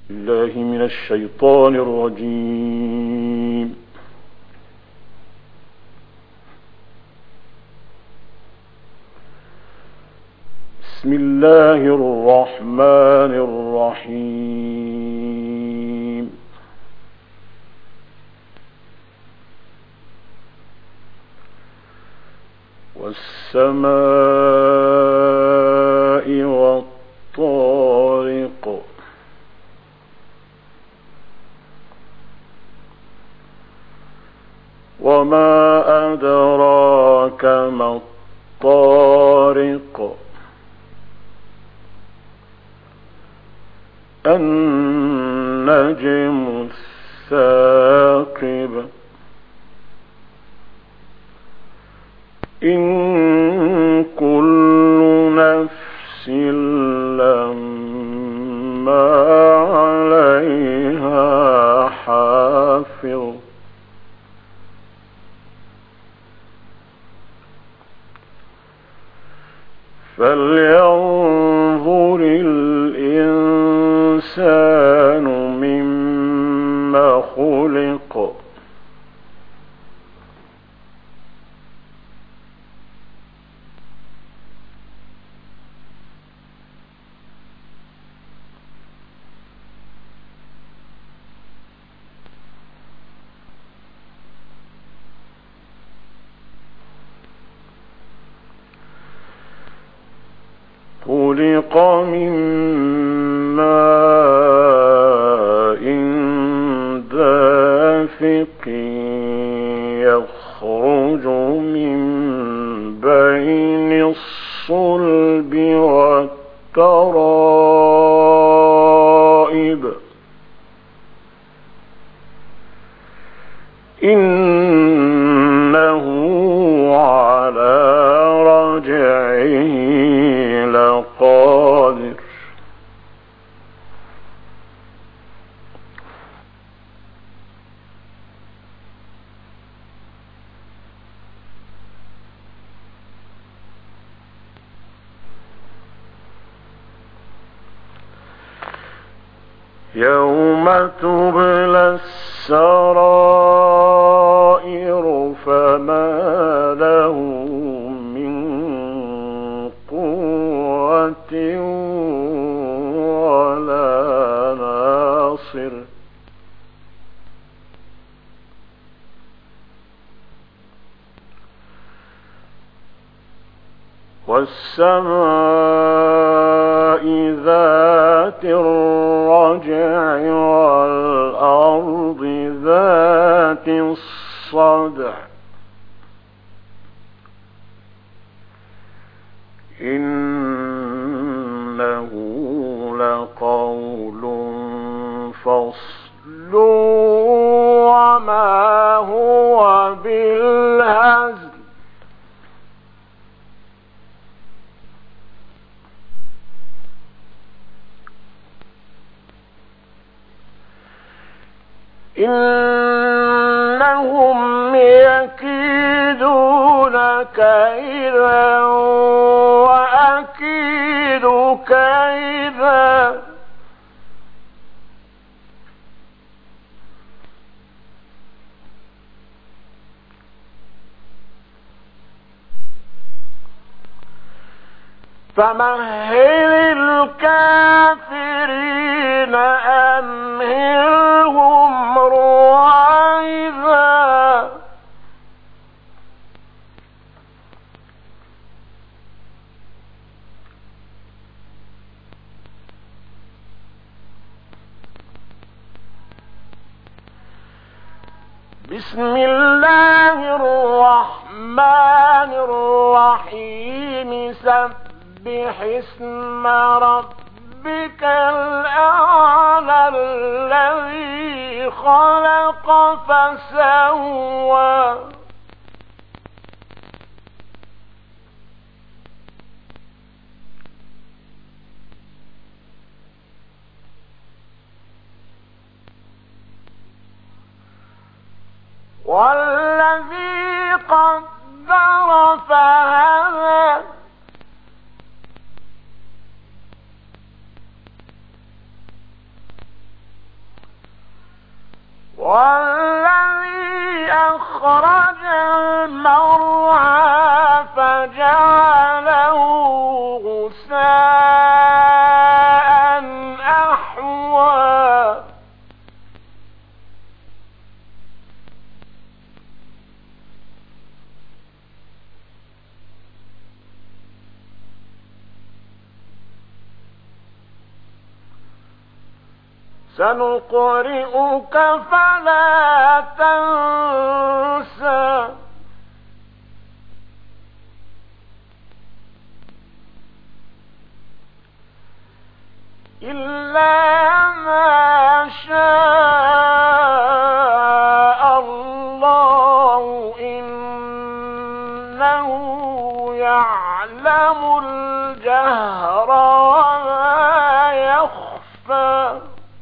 الله من الشيطان الرجيم. بسم الله الرحمن الرحيم. والسماء والطارق وما أدراك ما الطارق النجم الثاقب إن كل نفس لما عليها حافظ فلينظر الإنسان مما خلق خلق من ماء دافق يخرج من بين الصلب والترائب إنه على رجعه لقادر يوم تبلى السرائر فما له من قوة ولا ناصر والسماء ذات الرجع والأرض ذات الصدع إنه لقول فصل وما هو بالهزل إنهم يكيدون كيدا وأكيد كيدا فمهل الكافرين أمهلهم رويدا بسم الله الرحمن الرحيم سبح اسم ربك الأعلى الذي خلق فسوى والذي قدر فهدى والذي أخرج المرعى فجعله غثاء أحوى سنقرئك فلا تنسى إلا ما شاء الله إنه يعلم الجهر وما يخفى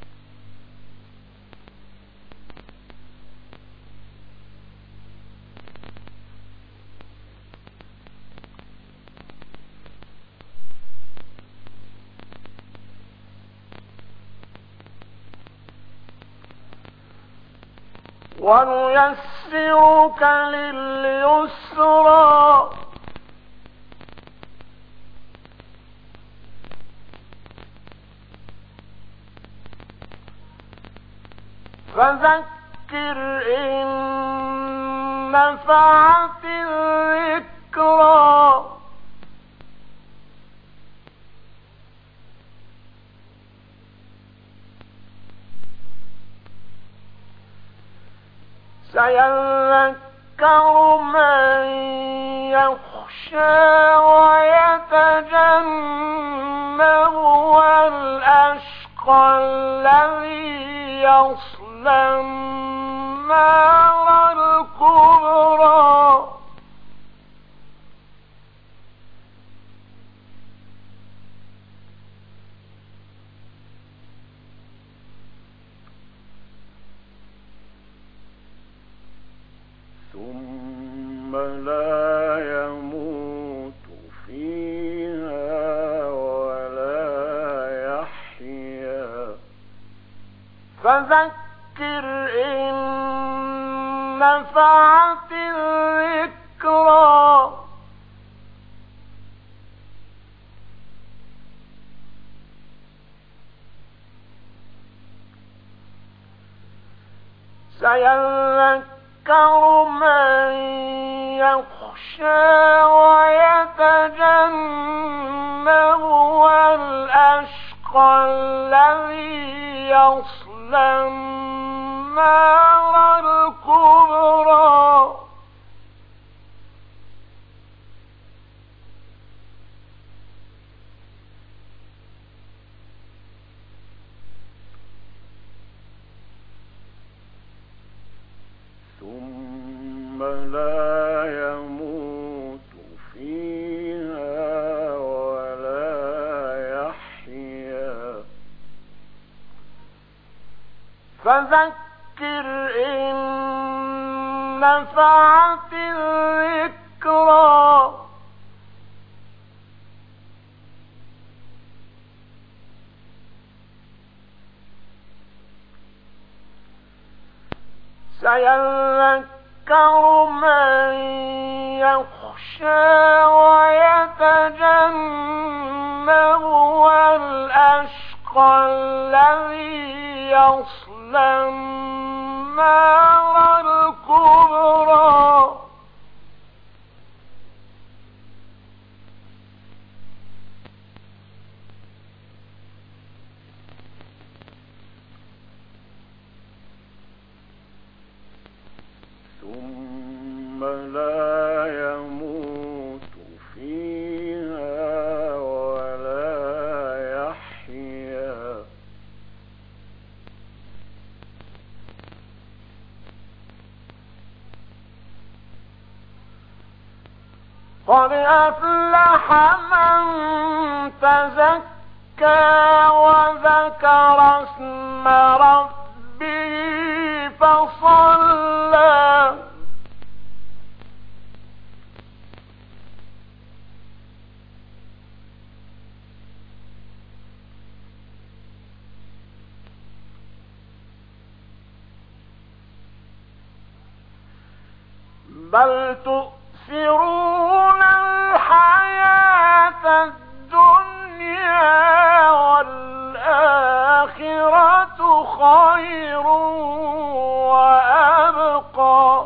ونيسرك لليسرى فذكر إن نفعت الذكرى سيذكر من يخشى ويتجنبها الأشقى الذي يصلى النار الكبرى ثم لا يموت فيها ولا يحيا فذكر إن نفعت الذكرى سيذكر من يخشى ويتجنبها الأشقى الذي يصلى النار الكبرى ثم لا يموت فيها ولا يحيا فذكر إن نفعت الذكرى سيذكر من يخشى ويتجنبها الأشقى الذي يصلى النار الكبرى ثم لا يموت فيها ولا يحيا قد أفلح من تزكى وذكر اسم ربه فصلى بل تؤثرون الحياة الدنيا والآخرة خير وأبقى.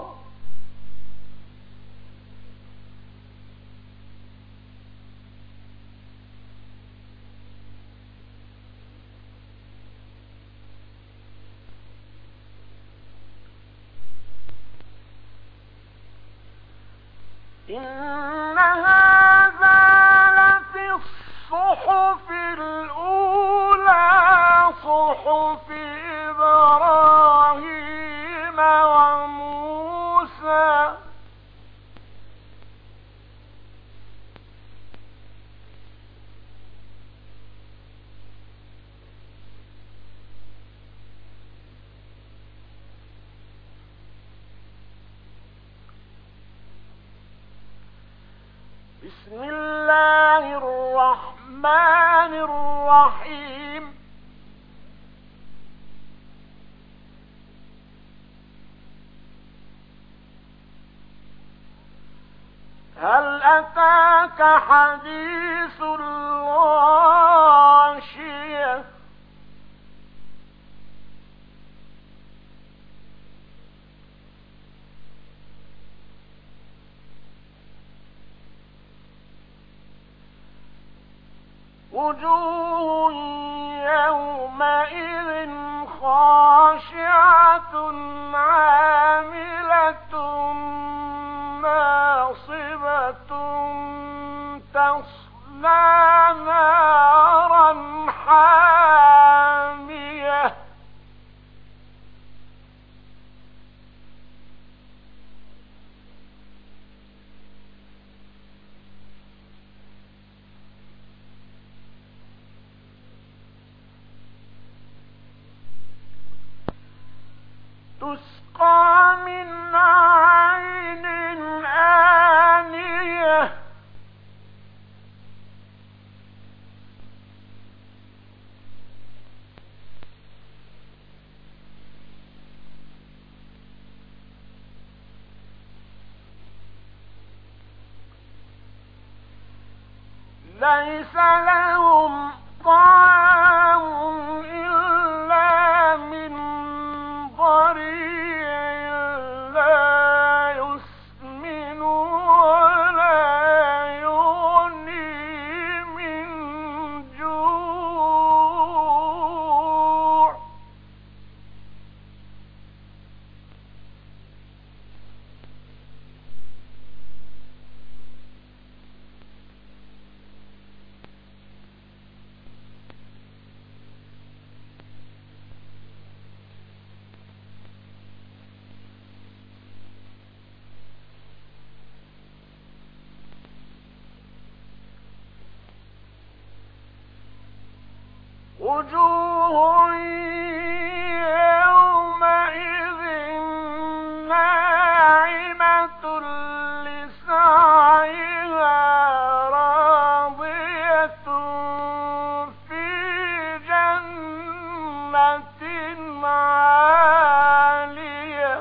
إن هذا لفي الصحف الأولى صحف إبراهيم وموسى. بسم الله الرحمن الرحيم. هل أتاك حديث الغاشية؟ وجوه يومئذ خاشعة عاملة ناصبة تصلى نارا حامية. تسقى من عين آنية. ليس لهم طعام إلا من ضريع لا يسمن ولا يغني من جوع. وجوه يومئذ ناعمة لسعيها راضية في جنة عالية.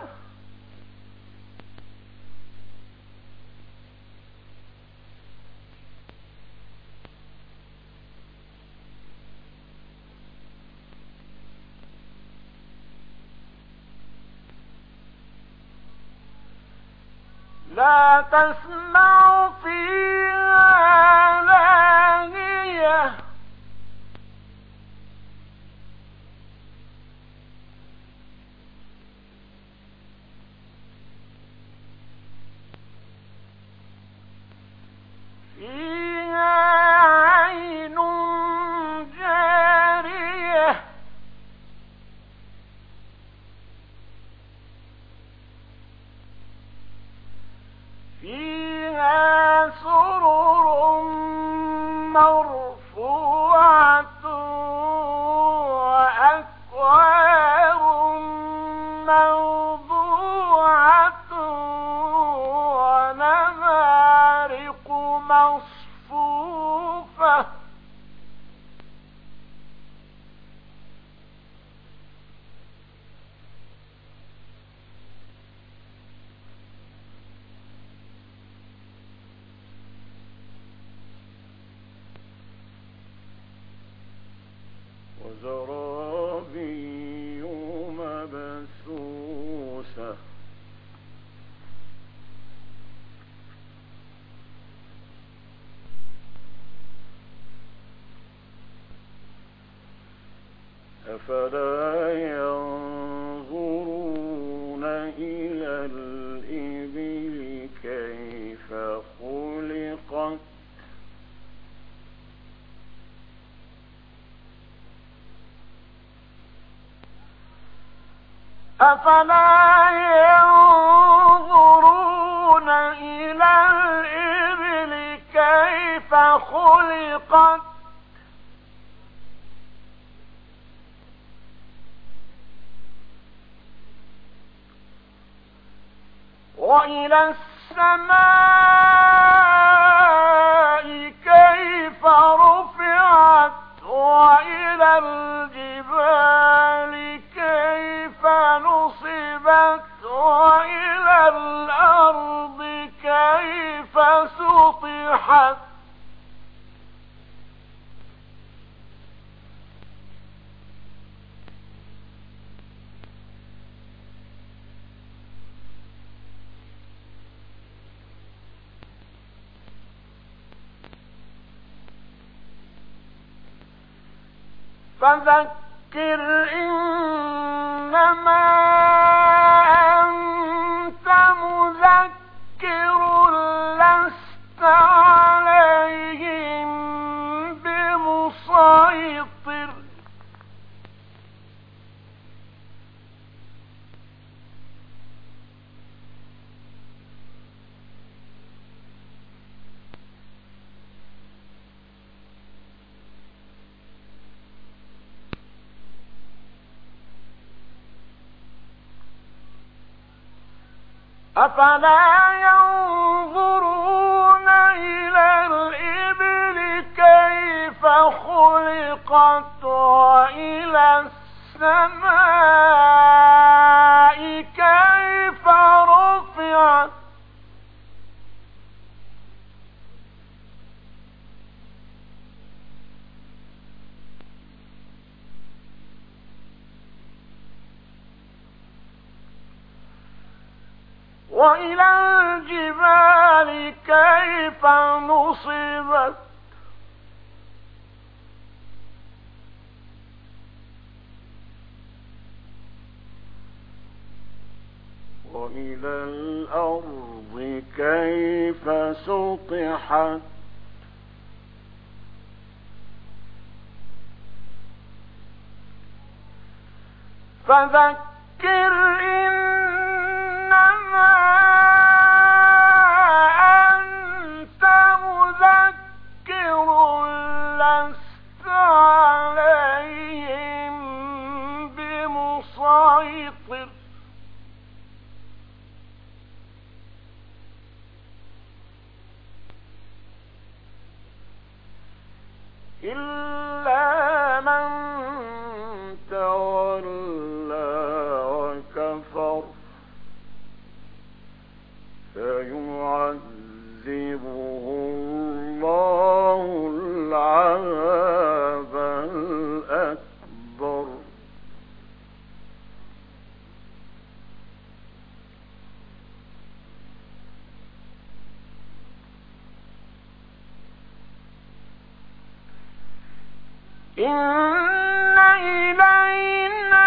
لا تسمع فيها لاغية. فيها عين جارية. فيها سرر وزرابي مبثوثة أفلا ينظرون إلى الإبل كيف خلقت أفلا ينظرون إلى الإبل كيف خلقت وإلى السماء كيف رفعت وإلى الجبال كيف نصبت وإلى الأرض كيف سطحت فذكر إنما أنت مذكر لست عليهم بمسيطر أفلا ينظرون إلى الإبل كيف خلقت وإلى السماء كيف رفعت وإلى الجبال كيف نصبت وإلى الأرض كيف سطحت فذكر إنما أنت مذكر لست عليهم بمسيطر إلا من تولى وكفر فيعذبه الله العذاب الأكبر إن إلينا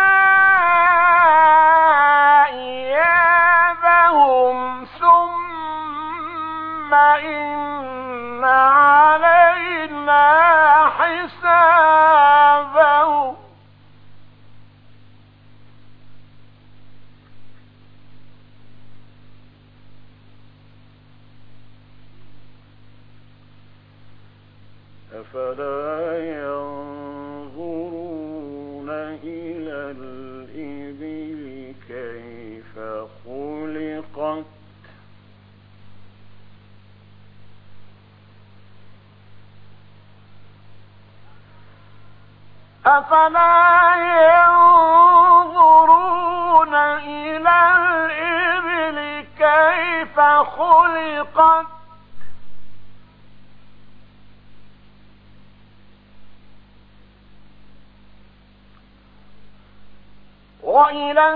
إيابهم ثم إن علينا حسابهم أفلا ينظرون إلى الإبل كيف خلقت أفلا ينظرون إلى الإبل كيف خلقت وإلى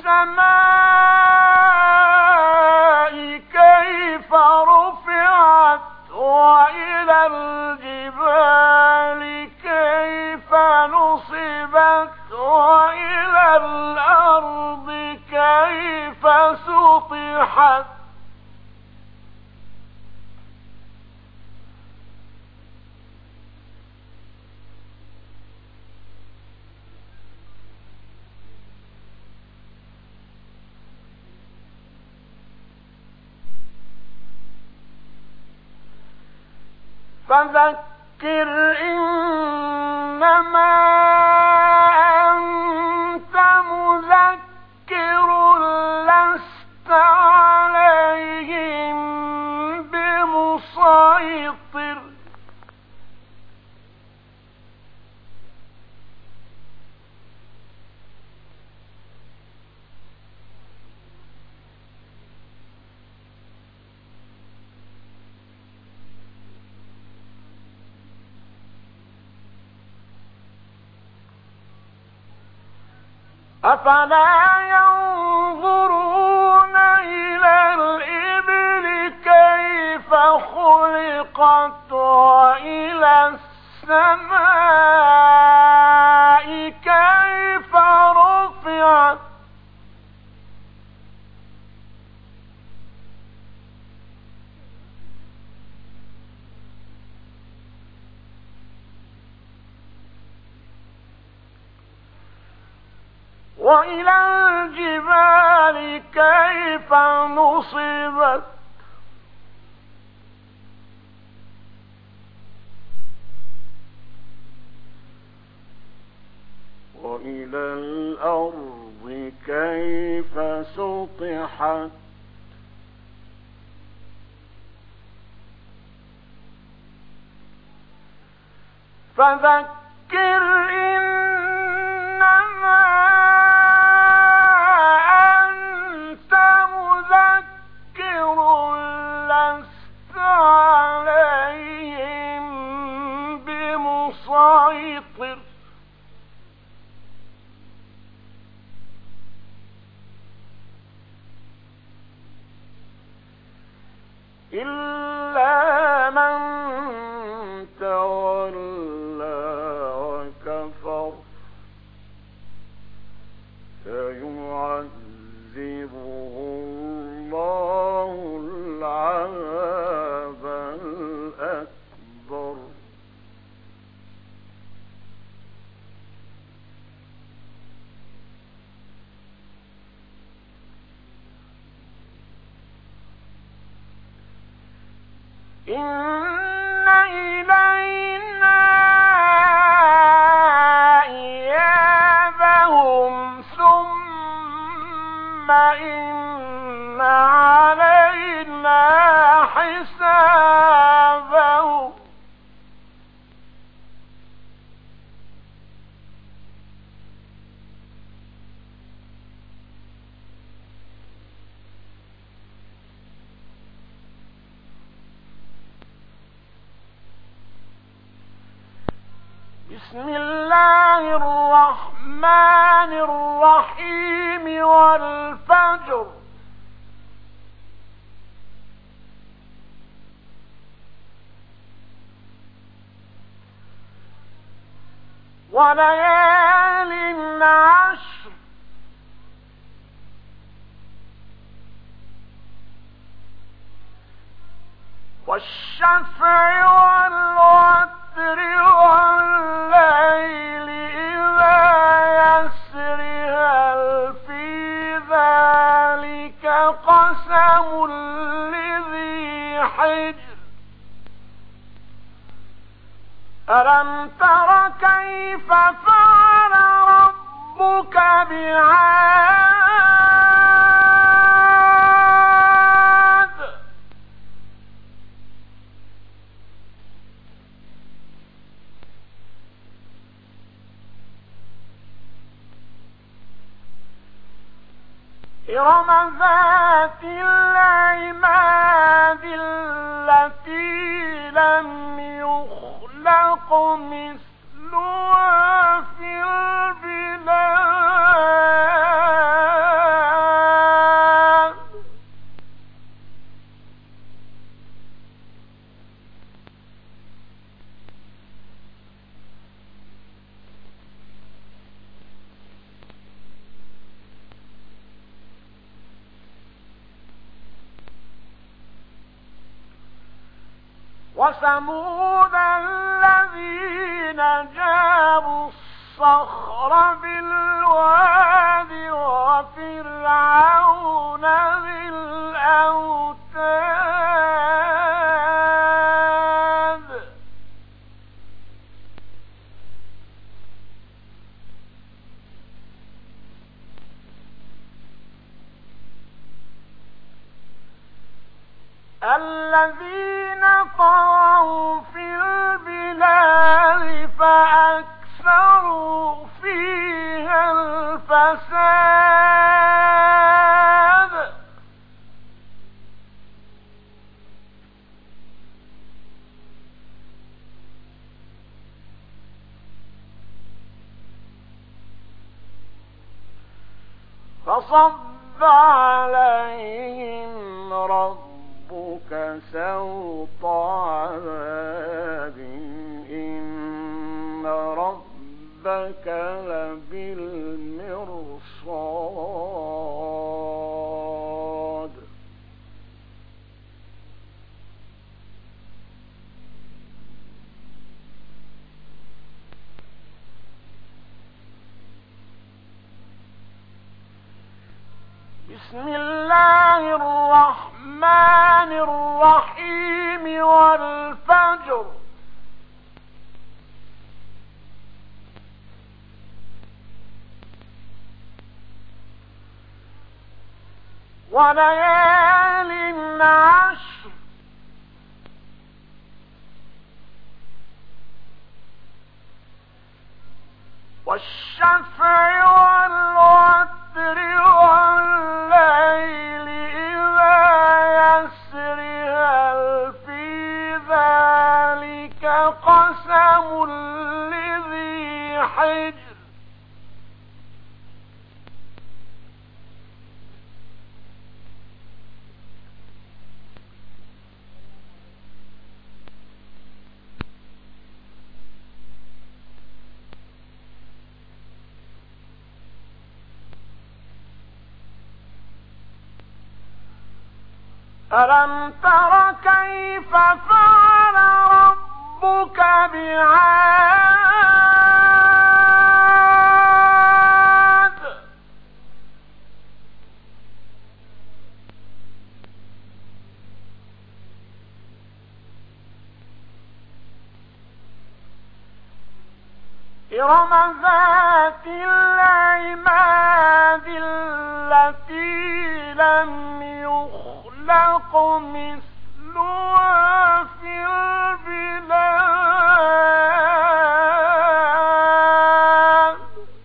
السماء كيف رفعت وإلى الجبال كيف نصبت وإلى الأرض كيف سطحت فذكر إنما أنت مذكر لست عليهم بمسيطر أفلا ينظرون إلى الإبل كيف خلقت وإلى السماء كيف رفعت وإلى الجبال كيف نصبت وإلى الأرض كيف سطحت فذكر إنما أنت مذكر لست عليهم بمسيطر إلا من تولى وكفر سيعذبه الله العذاب الأكبر إن إلينا إيابهم ثم إن علينا حسابهم بسم الله الرحمن الرحيم والفجر وليال عشر والشفع والوتر والليل إذا يسر هل في ذلك قسم لذي حجر ألم تر كيف فعل ربك بعاد إرم ذات العماد التي لم يخلق مثلها في البلاد وثمود الذين جابوا الصخر بالواد وفرعون ذي الأوتاد الذين طغوا في البلاد فأكثروا فيها الفساد فصب عليهم ربك سوط عذاب إن ربك لبالمرصاد بسم الله الرحمن الرحيم والفجر وليال عشر والشفع والوتر والليل إذا يسر هل في ذلك قسم لذي حجر ألم تر كيف فعل ربك بعاد إرم ذات العماد التي لم يخلق مثلها في البلاد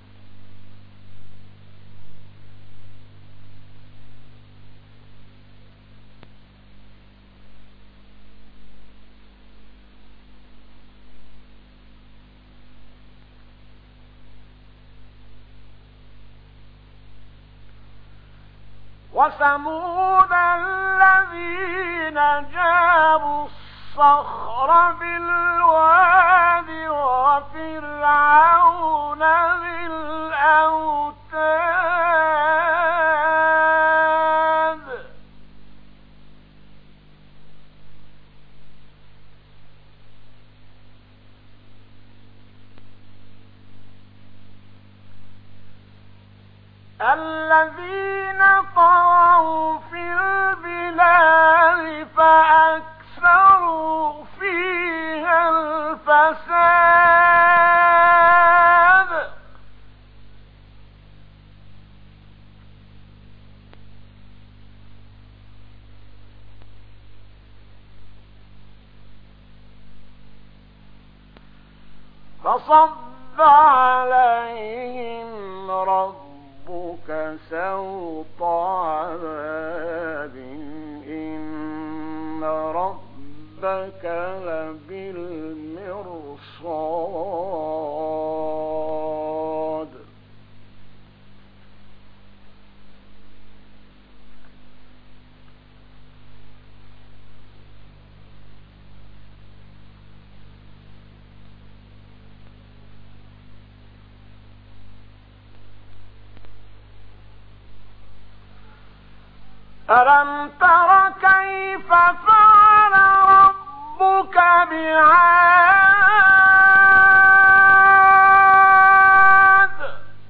وثمود الذين جابوا الصخر بالواد وفرعون ذي الأوتاد الذين طغوا في البلاد فأكثروا فيها الفساد فصب عليهم ربك سوط عذاب إن ربك لبالمرصاد ألم تر كيف فعل ربك بعاد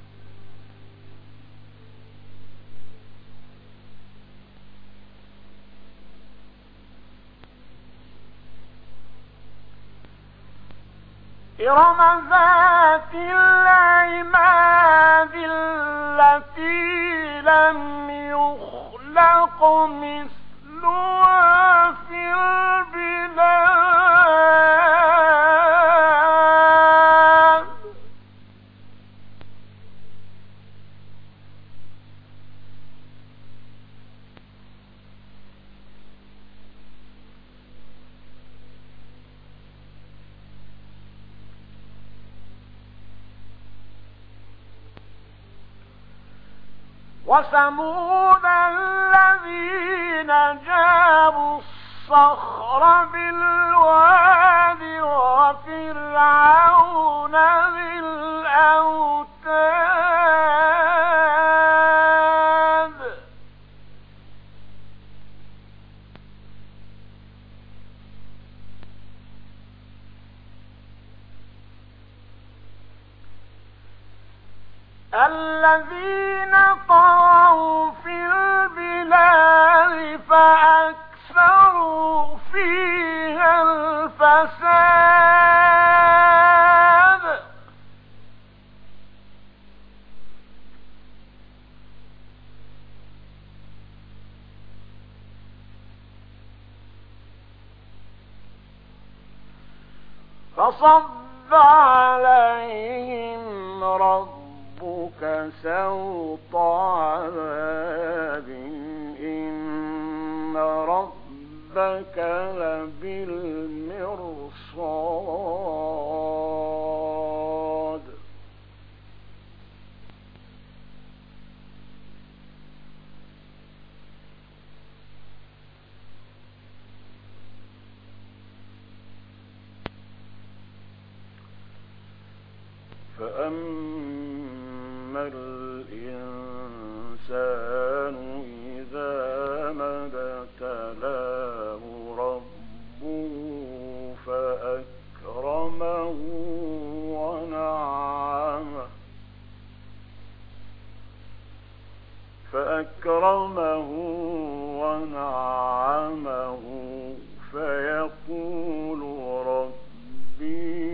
إرم ذات العماد التي لم يخلق مثلها في البلاد وثمود الذين جابوا الصخر بالواد وفرعون ذي الأوتاد الذين طغوا في البلاد فأكثروا فيها الفساد فصب عليهم ربك سوط عذاب إن ربك لبالمرصاد فأما الإنسان إذا ما ابتلاه ربه فأكرمه ونعمه فيقول ربي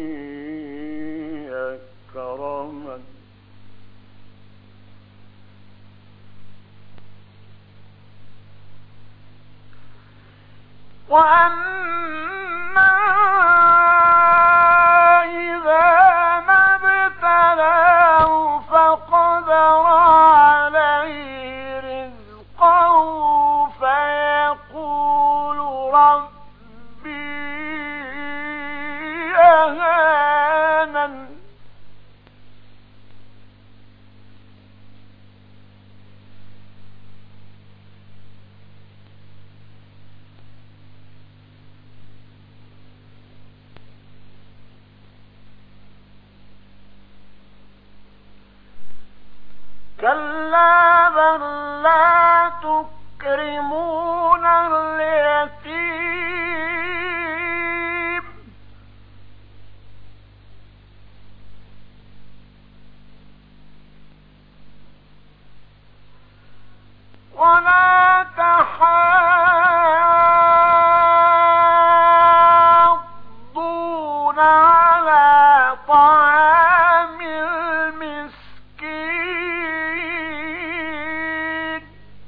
أكرمن وأما إذا ما ابتلاه فقدر عليه رزقه فيقول ربي أهانن كلا بل لا تكرمون اليتيم ولا تحاضون على طعام المسكين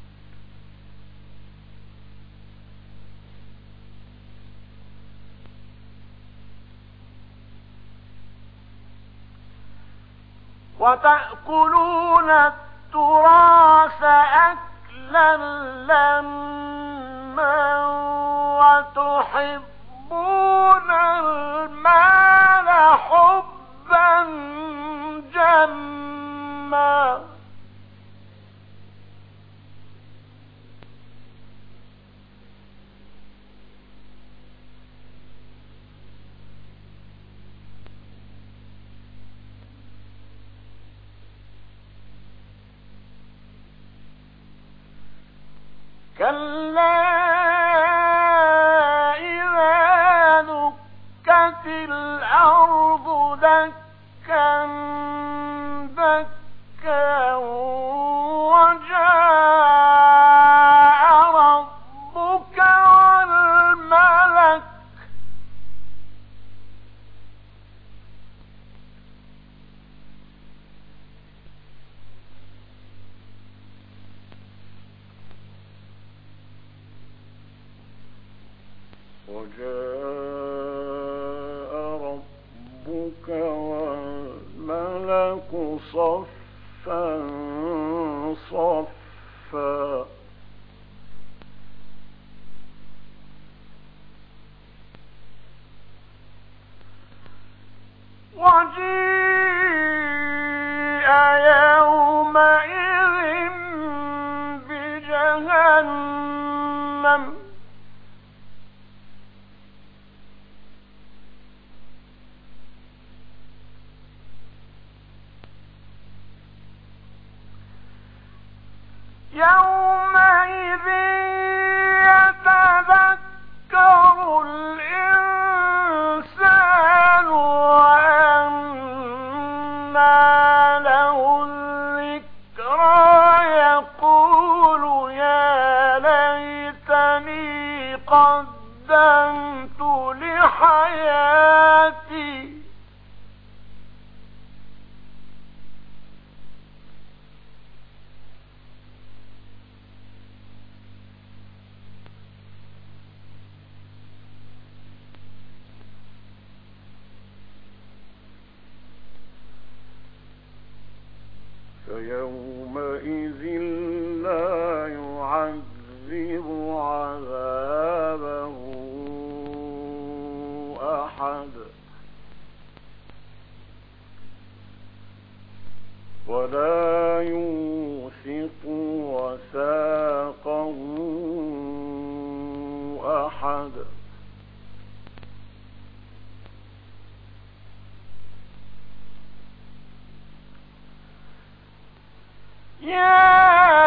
وتأكلون التراث أكلا لما وتحبون المال حبا جما كلا إذا وجاء ربك والملك صفا صفا وجيء يومئذ بجهنم يومئذ يتذكر الإنسان وأنى له الذكرى يقول يا ليتني قدمت لحياتي فيومئذ لا يعذب عذابه أحد ولا يوثق وثاقه أحد يا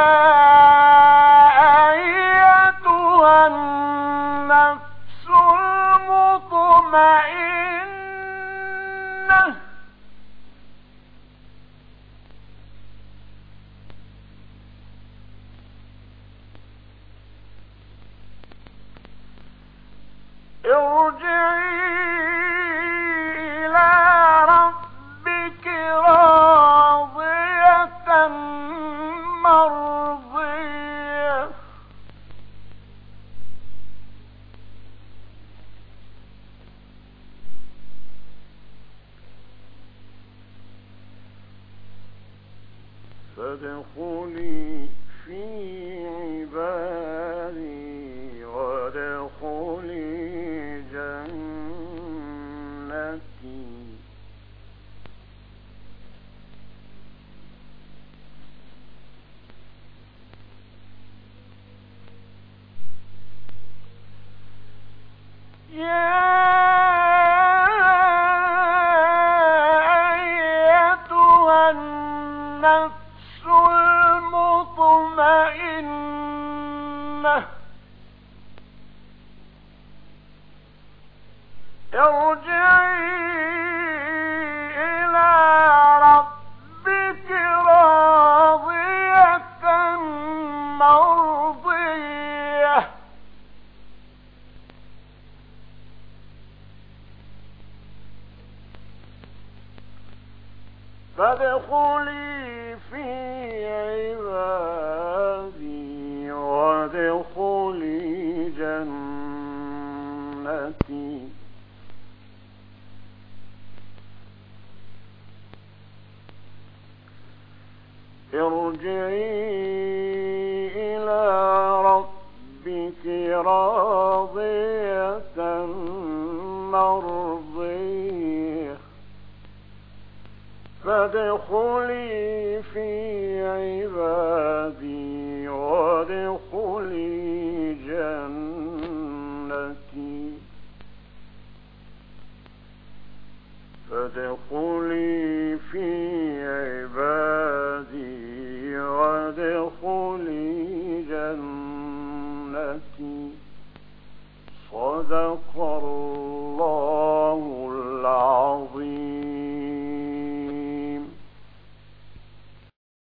أيتها النفس المطمئنة ارجعي إلى ربك راضية مرضية فادخلي في عبادي وادخلي جنتي يا أيتها النفس المطمئنة ارجعي إلى ربك راضية مرضية فادخلي في عبادي وادخلي جنتي ارجعي إلى ربك راضية مرضية فادخلي في عبادي وادخلي جنتي فادخلي في عبادي وادخلي جنتي صدق الله